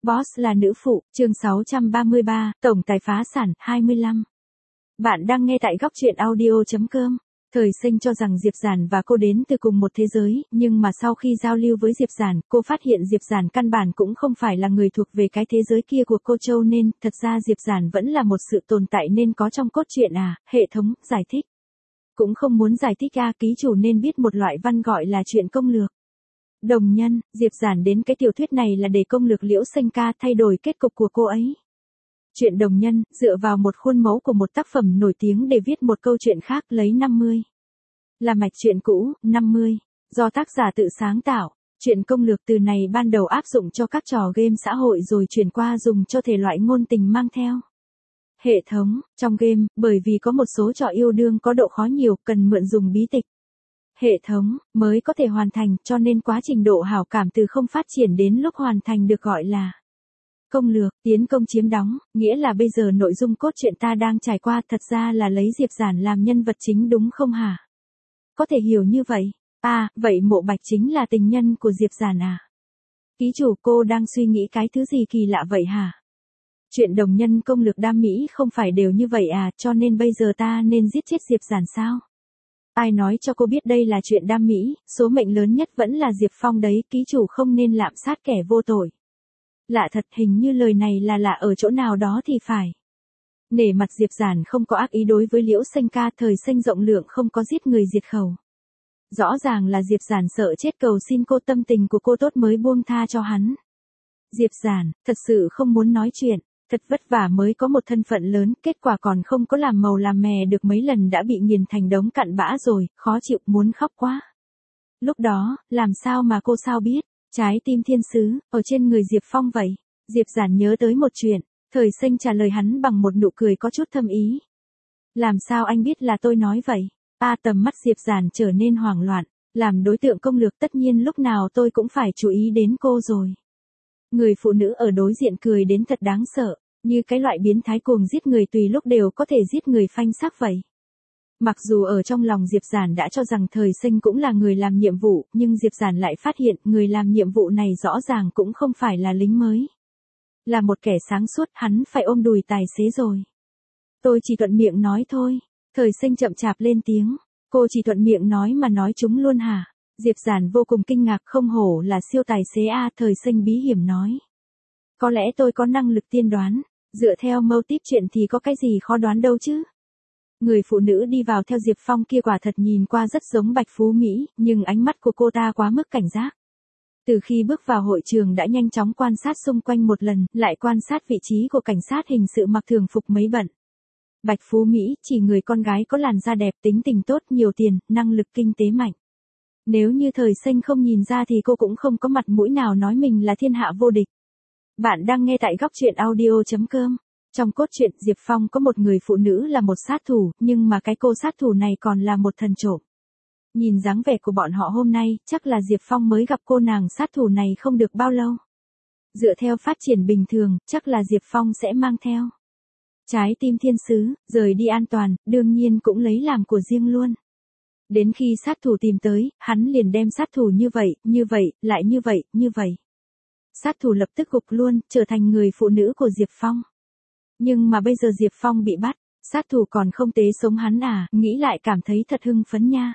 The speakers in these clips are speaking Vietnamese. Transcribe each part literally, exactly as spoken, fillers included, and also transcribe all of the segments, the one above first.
Boss là nữ phụ, chương sáu trăm ba mươi ba, tổng tài phá sản, hai mươi lăm. Bạn đang nghe tại góc truyện audio chấm com. Thời Sinh cho rằng Diệp Giản và cô đến từ cùng một thế giới, nhưng mà sau khi giao lưu với Diệp Giản, cô phát hiện Diệp Giản căn bản cũng không phải là người thuộc về cái thế giới kia của cô Châu nên, thật ra Diệp Giản vẫn là một sự tồn tại nên có trong cốt truyện à, hệ thống, giải thích. Cũng không muốn giải thích à, ký chủ nên biết một loại văn gọi là truyện công lược. Đồng nhân, Diệp Giản đến cái tiểu thuyết này là để công lược Liễu Sinh ca thay đổi kết cục của cô ấy. Chuyện đồng nhân, dựa vào một khuôn mẫu của một tác phẩm nổi tiếng để viết một câu chuyện khác lấy năm mươi. Là mạch truyện cũ, năm mươi, do tác giả tự sáng tạo. Chuyện công lược từ này ban đầu áp dụng cho các trò game xã hội rồi chuyển qua dùng cho thể loại ngôn tình mang theo. Hệ thống, trong game, bởi vì có một số trò yêu đương có độ khó nhiều, cần mượn dùng bí tịch. Hệ thống, mới có thể hoàn thành, cho nên quá trình độ hảo cảm từ không phát triển đến lúc hoàn thành được gọi là công lược, tiến công chiếm đóng, nghĩa là bây giờ nội dung cốt truyện ta đang trải qua thật ra là lấy Diệp Giản làm nhân vật chính đúng không hả? Có thể hiểu như vậy. À, vậy Mộ Bạch chính là tình nhân của Diệp Giản à? Ký chủ, cô đang suy nghĩ cái thứ gì kỳ lạ vậy hả? Chuyện đồng nhân công lược đam mỹ không phải đều như vậy à, cho nên bây giờ ta nên giết chết Diệp Giản sao? Ai nói cho cô biết đây là chuyện đam mỹ, số mệnh lớn nhất vẫn là Diệp Phong đấy, ký chủ không nên lạm sát kẻ vô tội. Lạ thật, hình như lời này là lạ ở chỗ nào đó thì phải. Nể mặt Diệp Giản không có ác ý đối với Liễu Sinh ca, Thời Sinh rộng lượng không có giết người diệt khẩu. Rõ ràng là Diệp Giản sợ chết cầu xin cô, tâm tình của cô tốt mới buông tha cho hắn. Diệp Giản, thật sự không muốn nói chuyện. Thật vất vả mới có một thân phận lớn, kết quả còn không có làm màu làm mè được mấy lần đã bị nghiền thành đống cặn bã rồi, khó chịu, muốn khóc quá. Lúc đó, làm sao mà cô sao biết, trái tim thiên sứ, ở trên người Diệp Phong vậy. Diệp Giản nhớ tới một chuyện, Thời Sinh trả lời hắn bằng một nụ cười có chút thâm ý. Làm sao anh biết là tôi nói vậy? A tầm mắt Diệp Giản trở nên hoảng loạn, làm đối tượng công lược tất nhiên lúc nào tôi cũng phải chú ý đến cô rồi. Người phụ nữ ở đối diện cười đến thật đáng sợ, như cái loại biến thái cuồng giết người tùy lúc đều có thể giết người phanh xác vậy. Mặc dù ở trong lòng Diệp Giản đã cho rằng Thời Sinh cũng là người làm nhiệm vụ, nhưng Diệp Giản lại phát hiện người làm nhiệm vụ này rõ ràng cũng không phải là lính mới. Là một kẻ sáng suốt, hắn phải ôm đùi tài xế rồi. Tôi chỉ thuận miệng nói thôi. Thời Sinh chậm chạp lên tiếng. Cô chỉ thuận miệng nói mà nói chúng luôn hả? Diệp Giản vô cùng kinh ngạc, không hổ là siêu tài xế a, Thời Sinh bí hiểm nói. Có lẽ tôi có năng lực tiên đoán, dựa theo mâu típ chuyện thì có cái gì khó đoán đâu chứ. Người phụ nữ đi vào theo Diệp Phong kia quả thật nhìn qua rất giống Bạch Phú Mỹ, nhưng ánh mắt của cô ta quá mức cảnh giác. Từ khi bước vào hội trường đã nhanh chóng quan sát xung quanh một lần, lại quan sát vị trí của cảnh sát hình sự mặc thường phục mấy bận. Bạch Phú Mỹ chỉ người con gái có làn da đẹp, tính tình tốt, nhiều tiền, năng lực kinh tế mạnh. Nếu như Thời Sinh không nhìn ra thì cô cũng không có mặt mũi nào nói mình là thiên hạ vô địch. Bạn đang nghe tại góc truyện audio chấm com. Trong cốt truyện, Diệp Phong có một người phụ nữ là một sát thủ, nhưng mà cái cô sát thủ này còn là một thần trộm. Nhìn dáng vẻ của bọn họ hôm nay, chắc là Diệp Phong mới gặp cô nàng sát thủ này không được bao lâu. Dựa theo phát triển bình thường, chắc là Diệp Phong sẽ mang theo trái tim thiên sứ, rời đi an toàn, đương nhiên cũng lấy làm của riêng luôn. Đến khi sát thủ tìm tới, hắn liền đem sát thủ như vậy, như vậy, lại như vậy, như vậy. Sát thủ lập tức gục luôn, trở thành người phụ nữ của Diệp Phong. Nhưng mà bây giờ Diệp Phong bị bắt, sát thủ còn không tế sống hắn à, nghĩ lại cảm thấy thật hưng phấn nha.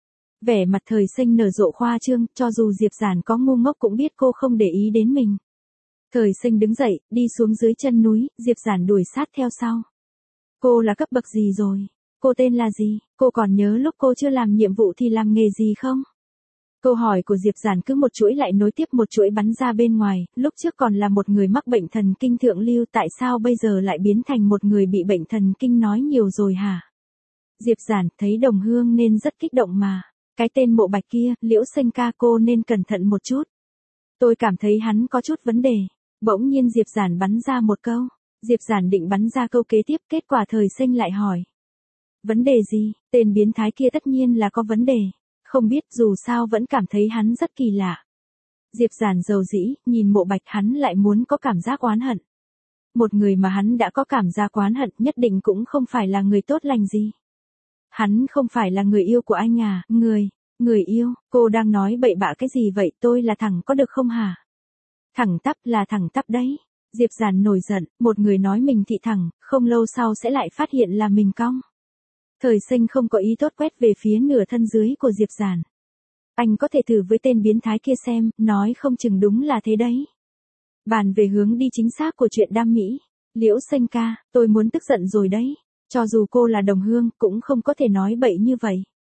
Vẻ mặt Thời Sinh nở rộ khoa trương, cho dù Diệp Giản có ngu ngốc cũng biết cô không để ý đến mình. Thời Sinh đứng dậy, đi xuống dưới chân núi, Diệp Giản đuổi sát theo sau. Cô là cấp bậc gì rồi? Cô tên là gì? Cô còn nhớ lúc cô chưa làm nhiệm vụ thì làm nghề gì không? Câu hỏi của Diệp Giản cứ một chuỗi lại nối tiếp một chuỗi bắn ra bên ngoài, lúc trước còn là một người mắc bệnh thần kinh thượng lưu, tại sao bây giờ lại biến thành một người bị bệnh thần kinh nói nhiều rồi hả? Diệp Giản thấy đồng hương nên rất kích động mà. Cái tên Mộ Bạch kia, Liễu Sinh ca, cô nên cẩn thận một chút. Tôi cảm thấy hắn có chút vấn đề. Bỗng nhiên Diệp Giản bắn ra một câu. Diệp Giản định bắn ra câu kế tiếp, kết quả Thời Sinh lại hỏi. Vấn đề gì? Tên biến thái kia tất nhiên là có vấn đề. Không biết, dù sao vẫn cảm thấy hắn rất kỳ lạ. Diệp Giản dầu dĩ, nhìn Mộ Bạch hắn lại muốn có cảm giác oán hận. Một người mà hắn đã có cảm giác oán hận nhất định cũng không phải là người tốt lành gì. Hắn không phải là người yêu của anh à, người, người yêu, cô đang nói bậy bạ cái gì vậy, tôi là thằng có được không hả? Thẳng tắp là thẳng tắp đấy. Diệp Giản nổi giận, một người nói mình thị thẳng, không lâu sau sẽ lại phát hiện là mình cong. Thời Sinh không có ý tốt quét về phía nửa thân dưới của Diệp Giản. Anh có thể thử với tên biến thái kia xem, nói không chừng đúng là thế đấy. Bàn về hướng đi chính xác của chuyện đam mỹ. Liễu Sinh ca, tôi muốn tức giận rồi đấy. Cho dù cô là đồng hương, cũng không có thể nói bậy như vậy.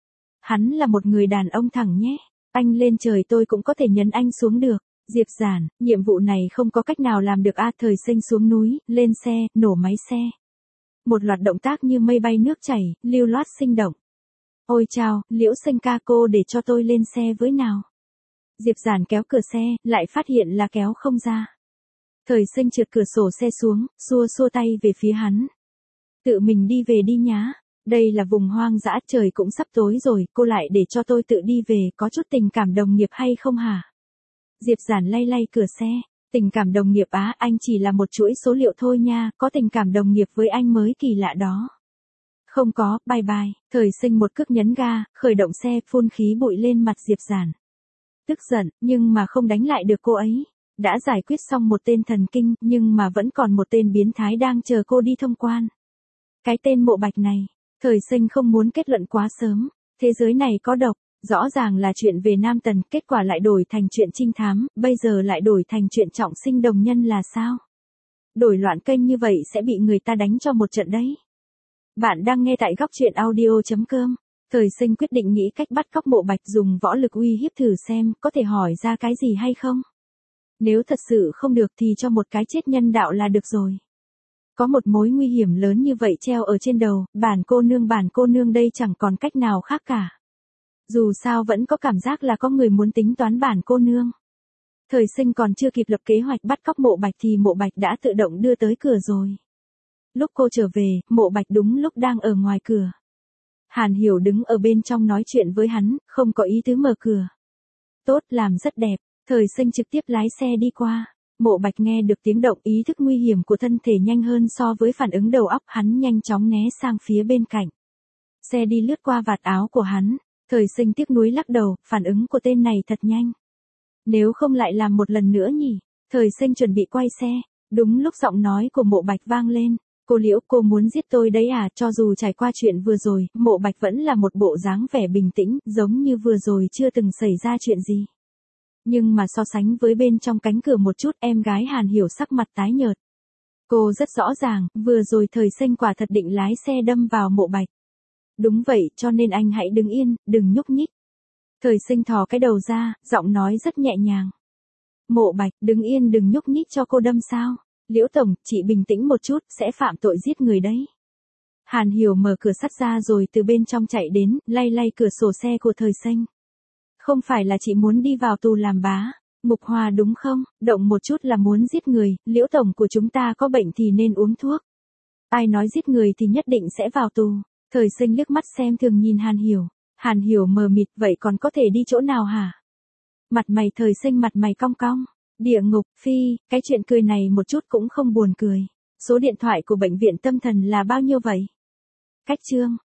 Hắn là một người đàn ông thẳng nhé. Anh lên trời tôi cũng có thể nhấn anh xuống được. Diệp Giản, nhiệm vụ này không có cách nào làm được a. Thời Sinh xuống núi, lên xe, nổ máy xe. Một loạt động tác như mây bay nước chảy, lưu loát sinh động. Ôi chao, Liễu Sinh ca cô để cho tôi lên xe với nào. Diệp Giản kéo cửa xe, lại phát hiện là kéo không ra. Thời Sinh trượt cửa sổ xe xuống, xua xua tay về phía hắn. Tự mình đi về đi nhá. Đây là vùng hoang dã, trời cũng sắp tối rồi, cô lại để cho tôi tự đi về, có chút tình cảm đồng nghiệp hay không hả? Diệp Giản lay lay cửa xe. Tình cảm đồng nghiệp á, anh chỉ là một chuỗi số liệu thôi nha, có tình cảm đồng nghiệp với anh mới kỳ lạ đó. Không có, bye bye. Thời Sinh một cước nhấn ga, khởi động xe, phun khí bụi lên mặt Diệp Giản. Tức giận, nhưng mà không đánh lại được cô ấy. Đã giải quyết xong một tên thần kinh, nhưng mà vẫn còn một tên biến thái đang chờ cô đi thông quan. Cái tên Mộ Bạch này, Thời Sinh không muốn kết luận quá sớm. Thế giới này có độc, rõ ràng là chuyện về nam tần, kết quả lại đổi thành chuyện trinh thám, bây giờ lại đổi thành chuyện trọng sinh đồng nhân là sao? Đổi loạn kênh như vậy sẽ bị người ta đánh cho một trận đấy. Bạn đang nghe tại góc truyện audio chấm com. Thời Sinh quyết định nghĩ cách bắt cóc Mộ Bạch, dùng võ lực uy hiếp thử xem, có thể hỏi ra cái gì hay không? Nếu thật sự không được thì cho một cái chết nhân đạo là được rồi. Có một mối nguy hiểm lớn như vậy treo ở trên đầu, bản cô nương bản cô nương đây chẳng còn cách nào khác cả. Dù sao vẫn có cảm giác là có người muốn tính toán bản cô nương. Thời Sinh còn chưa kịp lập kế hoạch bắt cóc Mộ Bạch thì Mộ Bạch đã tự động đưa tới cửa rồi. Lúc cô trở về, Mộ Bạch đúng lúc đang ở ngoài cửa. Hàn Hiểu đứng ở bên trong nói chuyện với hắn, không có ý tứ mở cửa. Tốt, làm rất đẹp. Thời Sinh trực tiếp lái xe đi qua. Mộ Bạch nghe được tiếng động, ý thức nguy hiểm của thân thể nhanh hơn so với phản ứng đầu óc, hắn nhanh chóng né sang phía bên cạnh. Xe đi lướt qua vạt áo của hắn. Thời Sinh tiếc nuối lắc đầu, phản ứng của tên này thật nhanh. Nếu không lại làm một lần nữa nhỉ? Thời Sinh chuẩn bị quay xe. Đúng lúc giọng nói của Mộ Bạch vang lên. Cô Liễu, cô muốn giết tôi đấy à? Cho dù trải qua chuyện vừa rồi, Mộ Bạch vẫn là một bộ dáng vẻ bình tĩnh, giống như vừa rồi chưa từng xảy ra chuyện gì. Nhưng mà so sánh với bên trong cánh cửa một chút, em gái Hàn Hiểu sắc mặt tái nhợt. Cô rất rõ ràng, vừa rồi Thời Sinh quả thật định lái xe đâm vào Mộ Bạch. Đúng vậy, cho nên anh hãy đứng yên, đừng nhúc nhích. Thời Sinh thò cái đầu ra, giọng nói rất nhẹ nhàng. Mộ Bạch, đứng yên đừng nhúc nhích cho cô đâm sao? Liễu tổng, chị bình tĩnh một chút, sẽ phạm tội giết người đấy. Hàn Hiểu mở cửa sắt ra rồi từ bên trong chạy đến, lay lay cửa sổ xe của Thời Sinh. Không phải là chị muốn đi vào tù làm bá, Mục Hòa đúng không? Động một chút là muốn giết người, Liễu tổng của chúng ta có bệnh thì nên uống thuốc. Ai nói giết người thì nhất định sẽ vào tù. Thời Sinh liếc mắt xem thường nhìn Hàn Hiểu. Hàn Hiểu mờ mịt, vậy còn có thể đi chỗ nào hả? Mặt mày Thời Sinh mặt mày cong cong. Địa ngục, phi, cái chuyện cười này một chút cũng không buồn cười. Số điện thoại của bệnh viện tâm thần là bao nhiêu vậy? Cách chương.